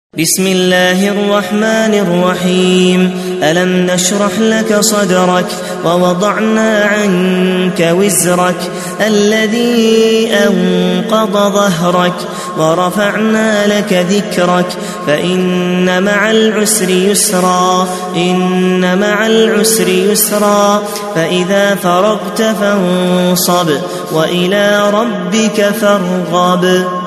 بسم الله الرحمن الرحيم. ألم نشرح لك صدرك ووضعنا عنك وزرك الذي أنقض ظهرك ورفعنا لك ذكرك فإن مع العسر يسرا إن مع العسر يسرا فإذا فرغت فانصب وإلى ربك فارغب.